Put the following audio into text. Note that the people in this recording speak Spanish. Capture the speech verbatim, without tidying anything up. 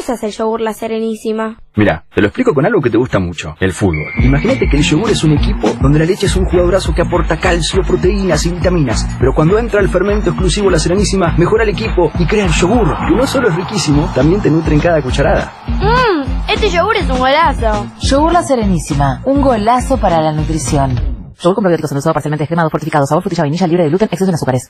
usas el yogur La Serenísima? Mira, te lo explico con algo que te gusta mucho, el fútbol. Imagínate que el yogur es un equipo donde la leche es un jugadorazo que aporta calcio, proteínas y vitaminas. Pero cuando entra el fermento exclusivo La Serenísima, mejora el equipo y crea el yogur, que no solo es riquísimo, también te nutre en cada cucharada. Mmm, este yogur es un golazo. Yogur La Serenísima, un golazo para la nutrición. Yogur con probióticos endulzado parcialmente descremado, fortificado, sabor frutilla vainilla, libre de gluten, exceso en azúcares.